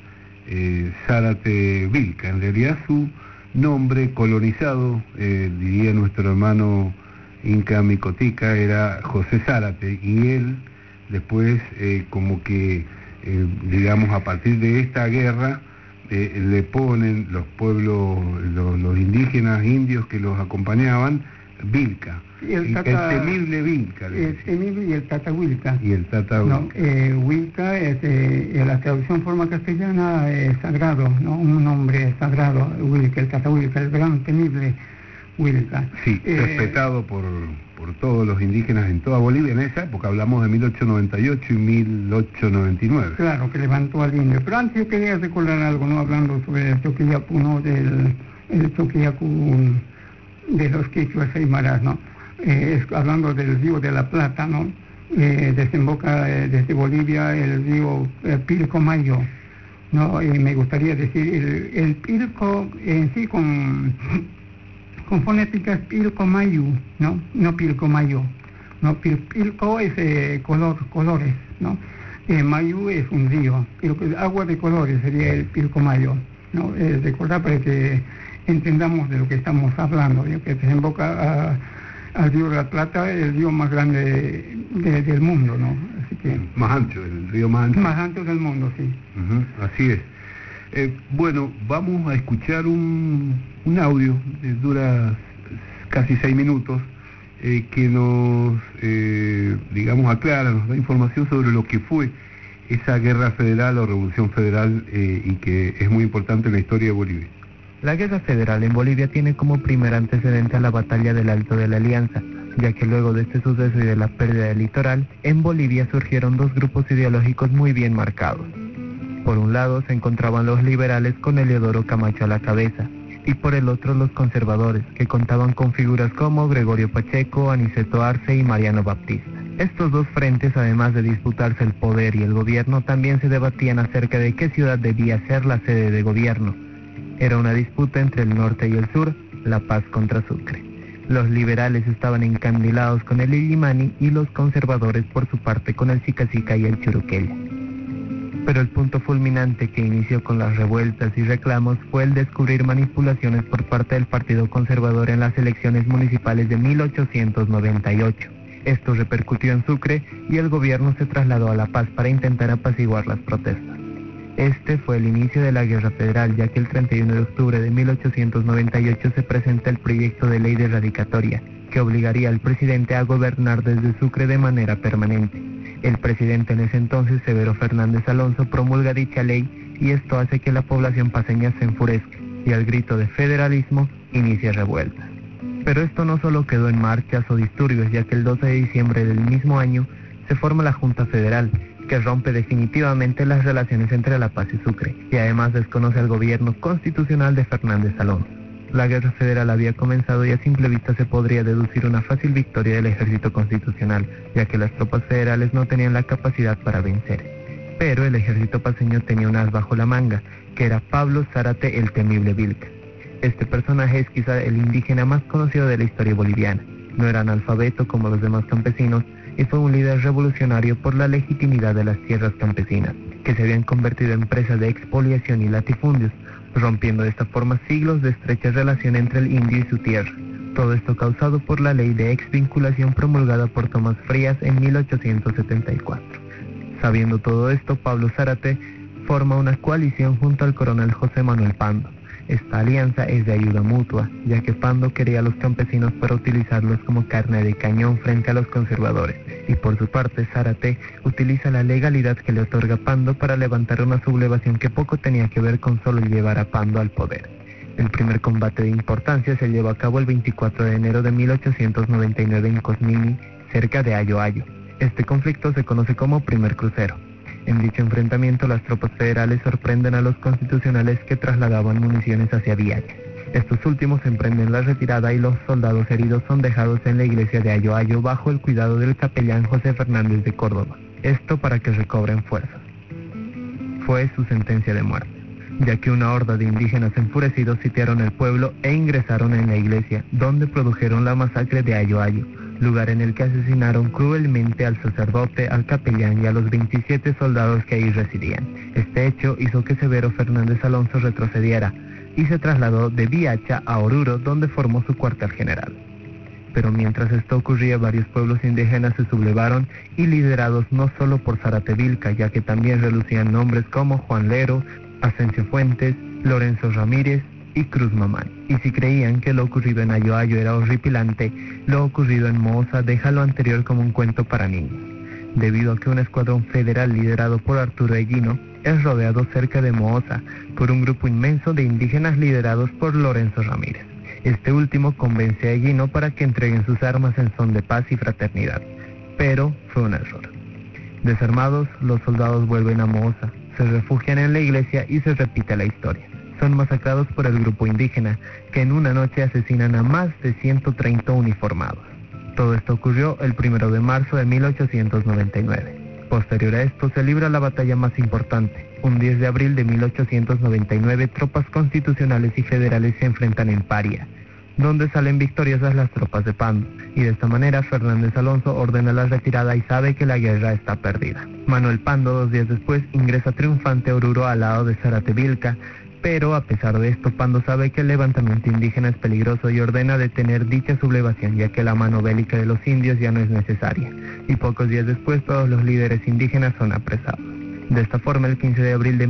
Zárate Vilca. En realidad su nombre colonizado, diría nuestro hermano Inca Micotica, era José Zárate, y él después como que digamos a partir de esta guerra le ponen los pueblos, los indígenas indios que los acompañaban, Vilca, el temible Vilca. El temible y el Tata Vilca. Y el Tata Vilca. No, Vilca es, la traducción forma castellana es sagrado, ¿no? Un nombre sagrado, Vilca, el Tata Vilca, el gran temible Vilca. Sí, respetado por todos los indígenas en toda Bolivia. En esa época hablamos de 1898 y 1899. Claro, que levantó al indio. Pero antes yo quería recordar algo, ¿no? Hablando sobre el Choquillapu, ¿no? El Choquillapu de los quechuas aymaras, ¿no? Hablando del río de la Plata, ¿no? Desemboca desde Bolivia el río Pilcomayo, ¿no? Y me gustaría decir el Pilco en sí con fonéticas Pilcomayo, ¿no? No Pilcomayo, ¿no? Pilco es colores, ¿no? Mayu es un río, agua de colores sería el Pilcomayo, ¿no? Recordar para que entendamos de lo que estamos hablando, ¿no? Que desemboca al río de la Plata, el río más grande del mundo, ¿no? Así que más ancho, el río más ancho. Más ancho del mundo, sí. Así es. Bueno, vamos a escuchar un audio, dura casi 6 minutos, que nos, digamos, aclara, nos da información sobre lo que fue esa guerra federal o revolución federal y que es muy importante en la historia de Bolivia. La guerra federal en Bolivia tiene como primer antecedente a la batalla del Alto de la Alianza, ya que luego de este suceso y de la pérdida del litoral, en Bolivia surgieron dos grupos ideológicos muy bien marcados. Por un lado se encontraban los liberales con Eliodoro Camacho a la cabeza, y por el otro los conservadores, que contaban con figuras como Gregorio Pacheco, Aniceto Arce y Mariano Baptista. Estos dos frentes, además de disputarse el poder y el gobierno, también se debatían acerca de qué ciudad debía ser la sede de gobierno. Era una disputa entre el norte y el sur, La Paz contra Sucre. Los liberales estaban encandilados con el Illimani y los conservadores por su parte con el Sicacica y el Churuquella. Pero el punto fulminante que inició con las revueltas y reclamos fue el descubrir manipulaciones por parte del Partido Conservador en las elecciones municipales de 1898. Esto repercutió en Sucre y el gobierno se trasladó a La Paz para intentar apaciguar las protestas. Este fue el inicio de la Guerra Federal, ya que el 31 de octubre de 1898 se presenta el proyecto de ley de erradicatoria, que obligaría al presidente a gobernar desde Sucre de manera permanente. El presidente en ese entonces, Severo Fernández Alonso, promulga dicha ley y esto hace que la población paceña se enfurezca y al grito de federalismo inicia revueltas. Pero esto no solo quedó en marchas o disturbios, ya que el 12 de diciembre del mismo año se forma la Junta Federal, que rompe definitivamente las relaciones entre La Paz y Sucre, y además desconoce al gobierno constitucional de Fernández Alonso. La guerra federal había comenzado y a simple vista se podría deducir una fácil victoria del ejército constitucional, ya que las tropas federales no tenían la capacidad para vencer. Pero el ejército paceño tenía un as bajo la manga, que era Pablo Zárate el temible Vilca. Este personaje es quizá el indígena más conocido de la historia boliviana. No era analfabeto como los demás campesinos y fue un líder revolucionario por la legitimidad de las tierras campesinas, que se habían convertido en presa de expoliación y latifundios, rompiendo de esta forma siglos de estrecha relación entre el indio y su tierra. Todo esto causado por la ley de exvinculación promulgada por Tomás Frías en 1874. Sabiendo todo esto, Pablo Zárate forma una coalición junto al coronel José Manuel Pando. Esta alianza es de ayuda mutua, ya que Pando quería a los campesinos para utilizarlos como carne de cañón frente a los conservadores, y por su parte Zárate utiliza la legalidad que le otorga Pando para levantar una sublevación que poco tenía que ver con solo llevar a Pando al poder. El primer combate de importancia se llevó a cabo el 24 de enero de 1899 en Cosmini, cerca de Ayo Ayo. Este conflicto se conoce como Primer Crucero. En dicho enfrentamiento, las tropas federales sorprenden a los constitucionales que trasladaban municiones hacia Viacha. Estos últimos emprenden la retirada y los soldados heridos son dejados en la iglesia de Ayoayo bajo el cuidado del capellán José Fernández de Córdoba. Esto para que recobren fuerzas. Fue su sentencia de muerte, ya que una horda de indígenas enfurecidos sitiaron el pueblo e ingresaron en la iglesia, donde produjeron la masacre de Ayoayo, lugar en el que asesinaron cruelmente al sacerdote, al capellán y a los 27 soldados que ahí residían. Este hecho hizo que Severo Fernández Alonso retrocediera y se trasladó de Viacha a Oruro, donde formó su cuartel general. Pero mientras esto ocurría, varios pueblos indígenas se sublevaron y liderados no solo por Zárate Vilca, ya que también relucían nombres como Juan Lero, Asensio Fuentes, Lorenzo Ramírez y Cruz Mamán. Y si creían que lo ocurrido en Ayoayo era horripilante, lo ocurrido en Mohosa deja lo anterior como un cuento para niños, debido a que un escuadrón federal liderado por Arturo Eguino es rodeado cerca de Mohosa por un grupo inmenso de indígenas liderados por Lorenzo Ramírez. Este último convence a Eguino para que entreguen sus armas en son de paz y fraternidad, pero fue un error. Desarmados, los soldados vuelven a Mohosa, se refugian en la iglesia y se repite la historia. Son masacrados por el grupo indígena, que en una noche asesinan a más de 130 uniformados. Todo esto ocurrió el 1 de marzo de 1899. Posterior a esto se libra la batalla más importante. Un 10 de abril de 1899, tropas constitucionales y federales se enfrentan en Paria, donde salen victoriosas las tropas de Pando, y de esta manera Fernández Alonso ordena la retirada y sabe que la guerra está perdida. Manuel Pando, 2 días después, ingresa triunfante a Oruro al lado de Zárate Vilca, pero a pesar de esto, Pando sabe que el levantamiento indígena es peligroso y ordena detener dicha sublevación, ya que la mano bélica de los indios ya no es necesaria, y pocos días después todos los líderes indígenas son apresados. De esta forma, el 15 de abril de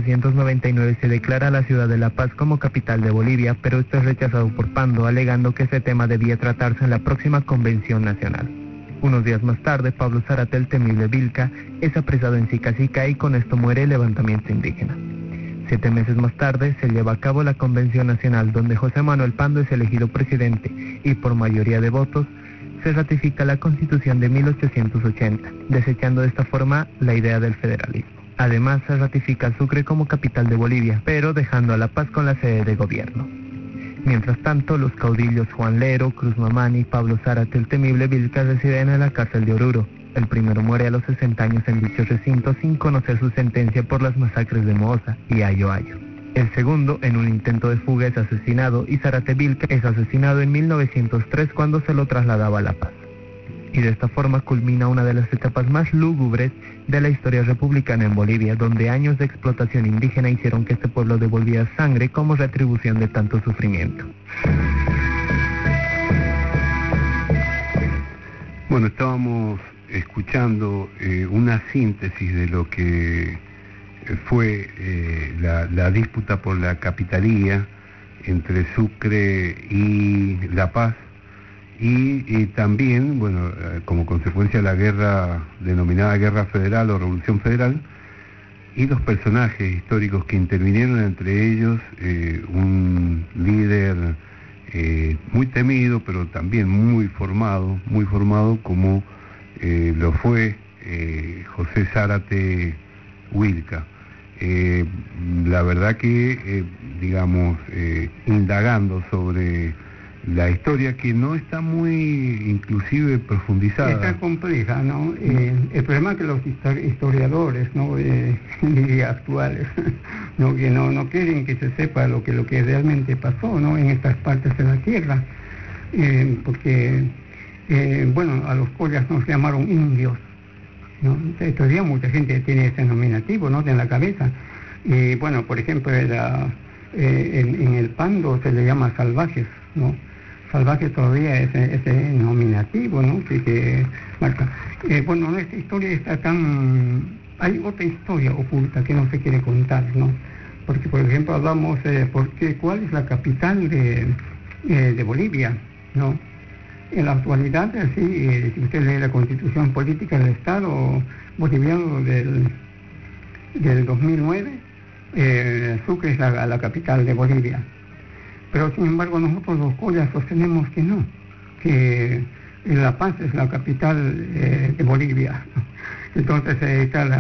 1899 se declara la ciudad de La Paz como capital de Bolivia, pero esto es rechazado por Pando, alegando que ese tema debía tratarse en la próxima Convención Nacional. Unos días más tarde, Pablo Zárate el Temible Vilca es apresado en Sicacica y con esto muere el levantamiento indígena. 7 meses más tarde se lleva a cabo la Convención Nacional, donde José Manuel Pando es elegido presidente y por mayoría de votos se ratifica la Constitución de 1880, desechando de esta forma la idea del federalismo. Además se ratifica Sucre como capital de Bolivia, pero dejando a La Paz con la sede de gobierno. Mientras tanto, los caudillos Juan Lero, Cruz Mamán y Pablo Zárate el Temible Vilca residen en la cárcel de Oruro. El primero muere a los 60 años en dicho recinto sin conocer su sentencia por las masacres de Mohosa y Ayoayo. El segundo, en un intento de fuga, es asesinado y Zárate Vilca es asesinado en 1903 cuando se lo trasladaba a La Paz. Y de esta forma culmina una de las etapas más lúgubres de la historia republicana en Bolivia, donde años de explotación indígena hicieron que este pueblo devolviera sangre como retribución de tanto sufrimiento. Bueno, estábamos escuchando una síntesis de lo que fue la disputa por la capitalía entre Sucre y La Paz y también, bueno, como consecuencia de la guerra denominada Guerra Federal o Revolución Federal, y los personajes históricos que intervinieron, entre ellos un líder muy temido, pero también muy formado como lo fue José Zárate Vilca. La verdad que, indagando sobre la historia, que no está muy inclusive profundizada. Está compleja, ¿no? El problema es que los historiadores, ¿no? Diría actuales, ¿no? Que no quieren que se sepa lo que realmente pasó, ¿no? En estas partes de la tierra, porque a los collas nos llamaron indios, ¿no? Todavía mucha gente tiene ese nominativo, ¿no? En la cabeza. Y por ejemplo, en el Pando se le llama salvajes, ¿no? Salvaje todavía ese nominativo, ¿no? Que marca. Nuestra historia está tan... Hay otra historia oculta que no se quiere contar, ¿no? Porque, por ejemplo, hablamos ¿cuál es la capital de Bolivia, ¿no? En la actualidad, si usted lee la Constitución Política del Estado boliviano del 2009, Sucre es la capital de Bolivia. Pero sin embargo nosotros los collas sostenemos que no, que La Paz es la capital de Bolivia. Entonces está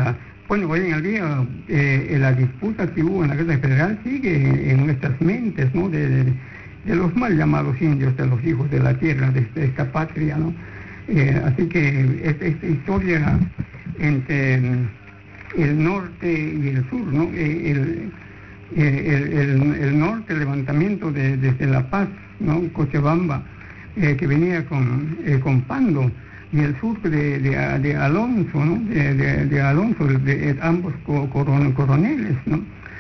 Bueno, hoy en el día la disputa que hubo en la Guerra Federal sigue en nuestras mentes, ¿no? De los mal llamados indios, de los hijos de la tierra, de esta patria, ¿no? Así que esta historia entre el norte y el sur, ¿no? El norte, el levantamiento desde La Paz, ¿no? Cochabamba, que venía con Pando, y el sur de Alonso, ¿no? De Alonso, de ambos coroneles, ¿no?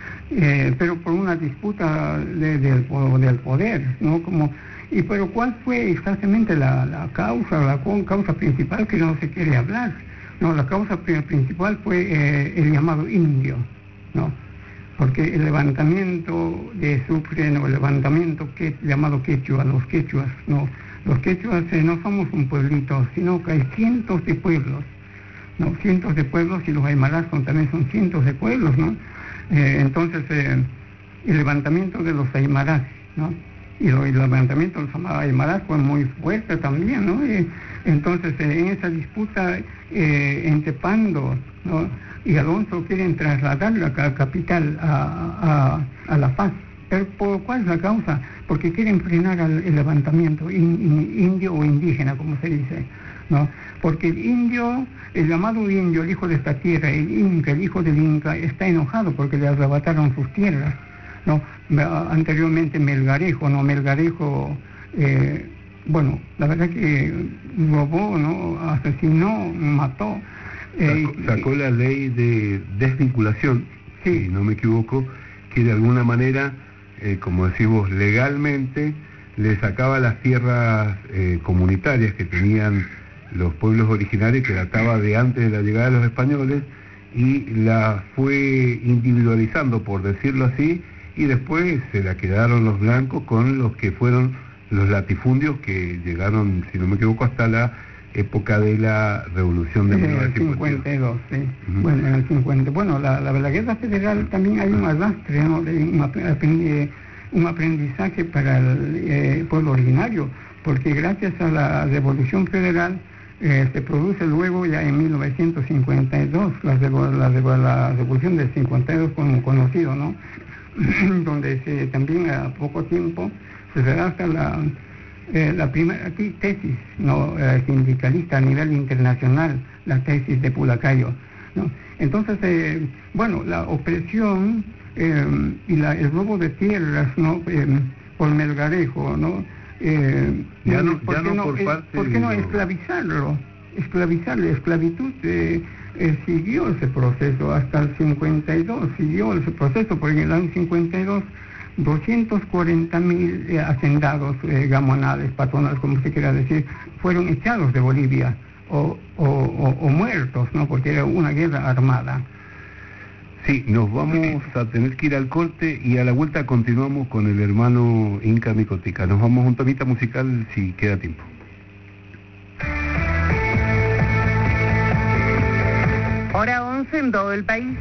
Pero por una disputa del poder, ¿no? Pero ¿cuál fue exactamente la causa principal que no se quiere hablar? No, la causa principal fue el llamado indio, ¿no? Porque el levantamiento de Sucre, ¿no? El levantamiento llamado quechua, los quechuas, ¿no? Los quechuas no somos un pueblito, sino que hay cientos de pueblos, ¿no? Cientos de pueblos, y los aymaras también son cientos de pueblos, ¿no? Entonces, el levantamiento de los aymaras, ¿no? Y el levantamiento de los aymaras fue muy fuerte también, ¿no? Entonces, en esa disputa entre Pando, ¿no? y Alonso quieren trasladar la capital a La Paz. ¿Pero por cuál es la causa? Porque quieren frenar el levantamiento indio o indígena, como se dice, ¿no? Porque el indio, el llamado indio, el hijo de esta tierra, el inca, el hijo del inca, está enojado porque le arrebataron sus tierras, ¿no? Anteriormente Melgarejo, ¿no? Melgarejo, bueno, la verdad que robó, ¿no? Asesinó, mató. Sacó la ley de desvinculación, sí, si no me equivoco, que de alguna manera, como decimos legalmente, le sacaba las tierras comunitarias que tenían los pueblos originarios, que databa de antes de la llegada de los españoles, y la fue individualizando, por decirlo así, y después se la quedaron los blancos con los que fueron los latifundios que llegaron, si no me equivoco, hasta la época de la Revolución de 1952, sí. Bueno, en el 50. Bueno, la Guerra Federal también hay un arrastre, ¿no? Un aprendizaje para el pueblo originario, porque gracias a la Revolución Federal se produce luego ya en 1952, la Revolución del 52 como conocido, ¿no? Donde también a poco tiempo se redacta la primera tesis, ¿no? Sindicalista a nivel internacional, la tesis de Pulacayo, ¿no? Entonces, bueno, la opresión y el robo de tierras, ¿no? Por Melgarejo, ¿no? ¿Por qué no esclavizarlo? La esclavitud siguió ese proceso hasta el 52, siguió ese proceso, porque en el año 52 240.000 hacendados, gamonales, patronales, como se quiera decir, fueron echados de Bolivia o muertos, ¿no? Porque era una guerra armada. Sí, nos vamos a tener que ir al corte y a la vuelta continuamos con el hermano Inca Micotica. Nos vamos a un temita musical si queda tiempo. Hora 11 en todo el país.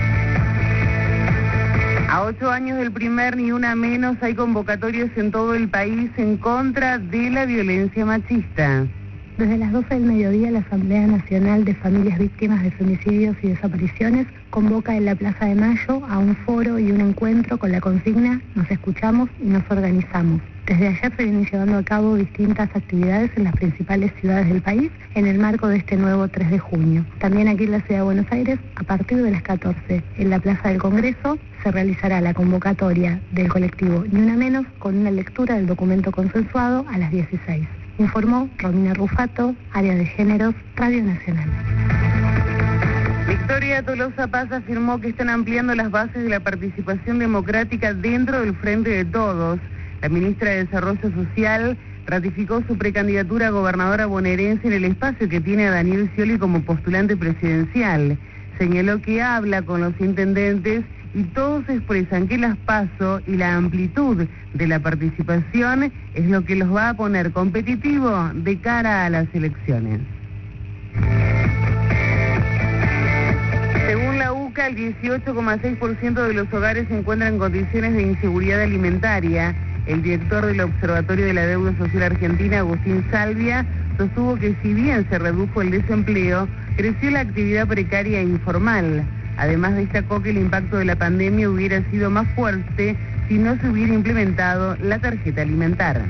A 8 años del primer Ni Una Menos hay convocatorias en todo el país en contra de la violencia machista. Desde las 12 del mediodía, la Asamblea Nacional de Familias Víctimas de Femicidios y Desapariciones convoca en la Plaza de Mayo a un foro y un encuentro con la consigna Nos escuchamos y nos organizamos. Desde ayer se vienen llevando a cabo distintas actividades en las principales ciudades del país en el marco de este nuevo 3 de junio. También aquí en la Ciudad de Buenos Aires, a partir de las 14, en la Plaza del Congreso, se realizará la convocatoria del colectivo Ni Una Menos con una lectura del documento consensuado a las 16. Informó Romina Rufato, Área de Géneros, Radio Nacional. Victoria Tolosa Paz afirmó que están ampliando las bases de la participación democrática dentro del Frente de Todos. La ministra de Desarrollo Social ratificó su precandidatura a gobernadora bonaerense en el espacio que tiene a Daniel Scioli como postulante presidencial. Señaló que habla con los intendentes y todos expresan que las PASO y la amplitud de la participación es lo que los va a poner competitivos de cara a las elecciones. Según la UCA, el 18,6% de los hogares se encuentran en condiciones de inseguridad alimentaria. El director del Observatorio de la Deuda Social Argentina, Agustín Salvia, sostuvo que si bien se redujo el desempleo, creció la actividad precaria e informal. Además destacó que el impacto de la pandemia hubiera sido más fuerte si no se hubiera implementado la tarjeta alimentar.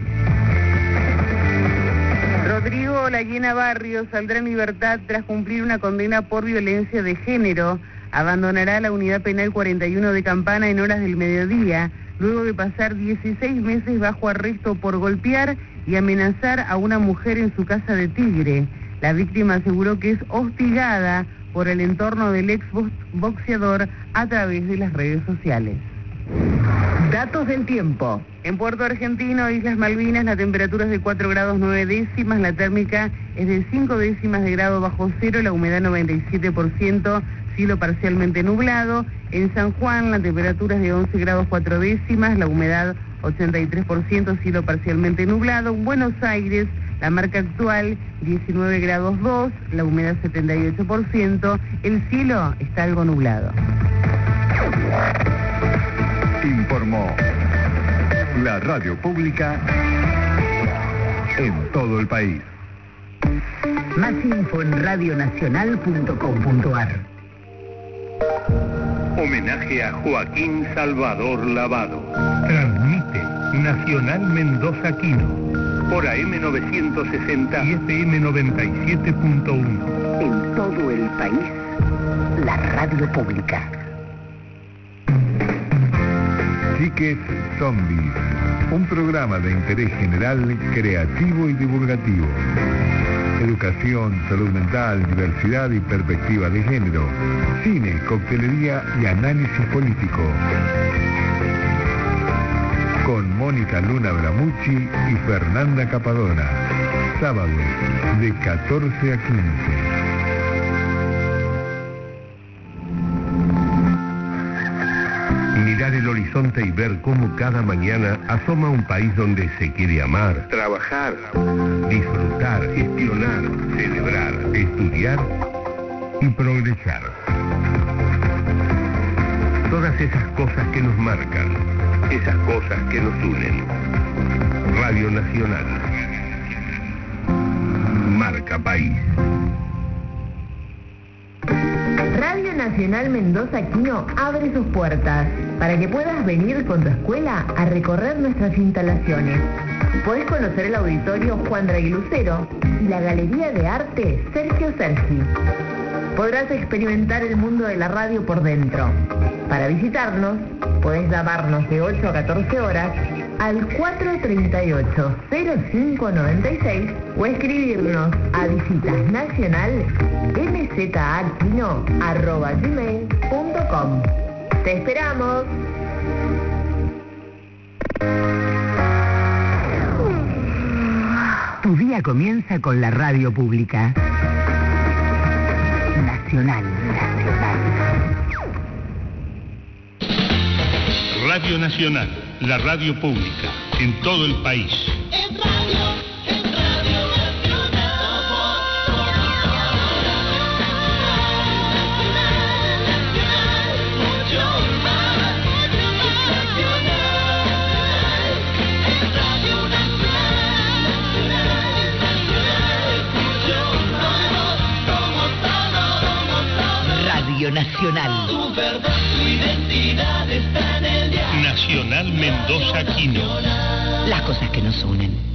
Rodrigo Olaguena Barrios saldrá en libertad tras cumplir una condena por violencia de género. Abandonará la unidad penal 41 de Campana en horas del mediodía, luego de pasar 16 meses bajo arresto por golpear y amenazar a una mujer en su casa de Tigre. La víctima aseguró que es hostigada por el entorno del ex boxeador a través de las redes sociales. Datos del tiempo. En Puerto Argentino, Islas Malvinas, la temperatura es de 4 grados 9 décimas, la térmica es de 5 décimas de grado bajo cero, la humedad 97%, cielo parcialmente nublado. En San Juan, la temperatura es de 11 grados 4 décimas, la humedad 83%, cielo parcialmente nublado. Buenos Aires, la marca actual 19 grados 2, la humedad 78%, el cielo está algo nublado. Informó la radio pública en todo el país. Más info en radionacional.com.ar. Homenaje a Joaquín Salvador Lavado. Transmite Nacional Mendoza Quino Por AM 960 y FM 97.1. En todo el país, la radio pública. Chiques Zombies, un programa de interés general, creativo y divulgativo. Educación, salud mental, diversidad y perspectiva de género. Cine, coctelería y análisis político. Con Mónica Luna Bramucci y Fernanda Capadona. Sábado, de 14 a 15. Mirar el horizonte y ver cómo cada mañana asoma un país donde se quiere amar, trabajar, disfrutar, gestionar, celebrar, estudiar y progresar. Todas esas cosas que nos marcan, esas cosas que nos unen. Radio Nacional. Marca País. Radio Nacional Mendoza Quino abre sus puertas para que puedas venir con tu escuela a recorrer nuestras instalaciones. Podés conocer el auditorio Juan Draghi Lucero y la Galería de Arte Sergio Sergi. Podrás experimentar el mundo de la radio por dentro. Para visitarnos, podés llamarnos de 8 a 14 horas al 438-0596 o escribirnos a visitasnacional@gmail.com. ¡Te esperamos! Tu día comienza con la radio pública. Nacional. Radio Nacional, la radio pública, en todo el país. Radio Nacional. Tu verdad, tu identidad está en el diario. Nacional Mendoza Quino. Las cosas que nos unen.